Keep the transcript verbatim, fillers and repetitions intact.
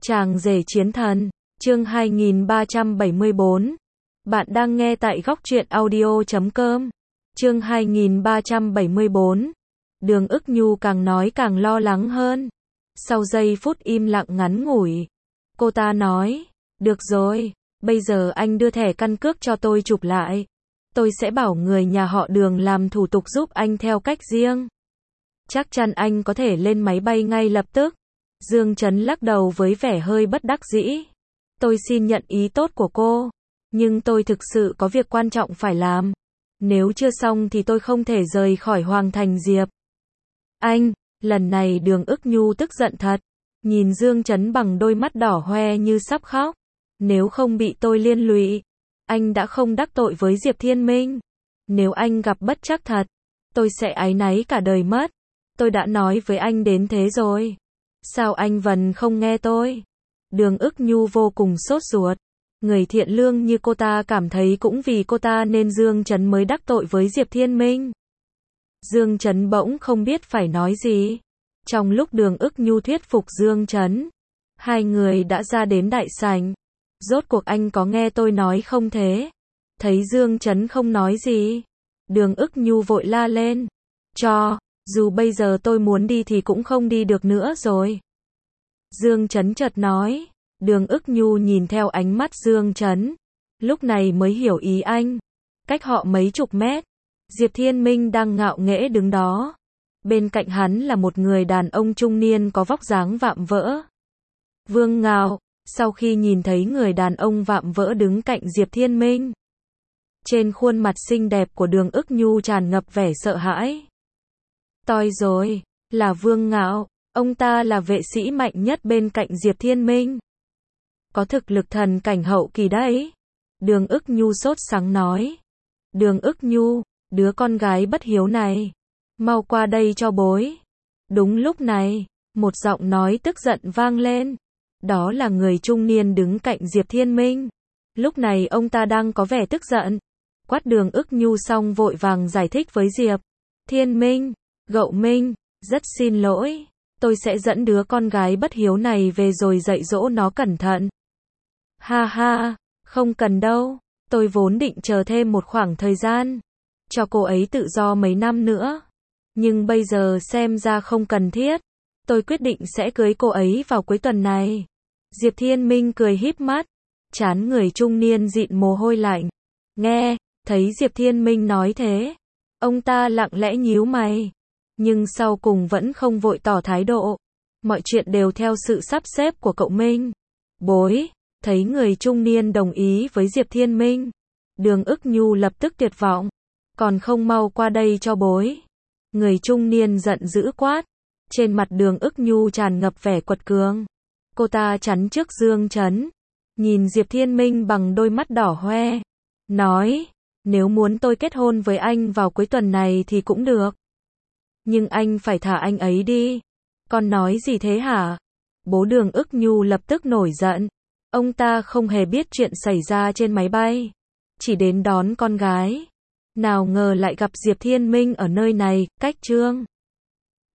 Chàng rể chiến thần, chương hai nghìn ba trăm bảy mươi bốn. Bạn đang nghe tại góc truyện audio chấm com. Chương hai nghìn ba trăm bảy mươi bốn. Đường Ức Nhu càng nói càng lo lắng hơn. Sau giây phút im lặng ngắn ngủi, cô ta nói, được rồi, bây giờ anh đưa thẻ căn cước cho tôi chụp lại. Tôi sẽ bảo người nhà họ Đường làm thủ tục giúp anh theo cách riêng. Chắc chắn anh có thể lên máy bay ngay lập tức. Dương Chấn lắc đầu với vẻ hơi bất đắc dĩ. Tôi xin nhận ý tốt của cô, nhưng tôi thực sự có việc quan trọng phải làm. Nếu chưa xong thì tôi không thể rời khỏi Hoàng Thành Diệp. Anh, lần này Đường Ức Nhu tức giận thật. Nhìn Dương Chấn bằng đôi mắt đỏ hoe như sắp khóc. Nếu không bị tôi liên lụy, anh đã không đắc tội với Diệp Thiên Minh. Nếu anh gặp bất trắc thật, tôi sẽ áy náy cả đời mất. Tôi đã nói với anh đến thế rồi. Sao anh vẫn không nghe tôi? Đường Ức Nhu vô cùng sốt ruột. Người thiện lương như cô ta cảm thấy cũng vì cô ta nên Dương Chấn mới đắc tội với Diệp Thiên Minh. Dương Chấn bỗng không biết phải nói gì. Trong lúc Đường Ức Nhu thuyết phục Dương Chấn, hai người đã ra đến đại sảnh. Rốt cuộc anh có nghe tôi nói không thế? Thấy Dương Chấn không nói gì, Đường Ức Nhu vội la lên. Cho, dù bây giờ tôi muốn đi thì cũng không đi được nữa rồi. Dương Chấn chợt nói. Đường Ức Nhu nhìn theo ánh mắt Dương Chấn, lúc này mới hiểu ý anh. Cách họ mấy chục mét, Diệp Thiên Minh đang ngạo nghễ đứng đó. Bên cạnh hắn là một người đàn ông trung niên có vóc dáng vạm vỡ. Vương Ngạo, sau khi nhìn thấy người đàn ông vạm vỡ đứng cạnh Diệp Thiên Minh, trên khuôn mặt xinh đẹp của Đường Ức Nhu tràn ngập vẻ sợ hãi. Toi rồi, là Vương Ngạo, ông ta là vệ sĩ mạnh nhất bên cạnh Diệp Thiên Minh. Có thực lực thần cảnh hậu kỳ đấy. Đường Ức Nhu sốt sắng nói. Đường Ức Nhu, đứa con gái bất hiếu này, mau qua đây cho bối. Đúng lúc này, một giọng nói tức giận vang lên. Đó là người trung niên đứng cạnh Diệp Thiên Minh. Lúc này ông ta đang có vẻ tức giận. Quát Đường Ức Nhu xong vội vàng giải thích với Diệp Thiên Minh. Gậu Minh, rất xin lỗi. Tôi sẽ dẫn đứa con gái bất hiếu này về rồi dạy dỗ nó cẩn thận. Ha ha, không cần đâu. Tôi vốn định chờ thêm một khoảng thời gian, cho cô ấy tự do mấy năm nữa. Nhưng bây giờ xem ra không cần thiết. Tôi quyết định sẽ cưới cô ấy vào cuối tuần này. Diệp Thiên Minh cười híp mắt. Trán người trung niên dịn mồ hôi lạnh. Nghe, thấy Diệp Thiên Minh nói thế, ông ta lặng lẽ nhíu mày. Nhưng sau cùng vẫn không vội tỏ thái độ. Mọi chuyện đều theo sự sắp xếp của cậu Minh. Bối, thấy người trung niên đồng ý với Diệp Thiên Minh, Đường Ức Nhu lập tức tuyệt vọng. Còn không mau qua đây cho bối. Người trung niên giận dữ quát. Trên mặt Đường Ức Nhu tràn ngập vẻ quật cường. Cô ta chắn trước Dương Chấn, nhìn Diệp Thiên Minh bằng đôi mắt đỏ hoe. Nói, nếu muốn tôi kết hôn với anh vào cuối tuần này thì cũng được. Nhưng anh phải thả anh ấy đi. Con nói gì thế hả? Bố Đường Ức Nhu lập tức nổi giận. Ông ta không hề biết chuyện xảy ra trên máy bay, chỉ đến đón con gái. Nào ngờ lại gặp Diệp Thiên Minh ở nơi này, cách Trương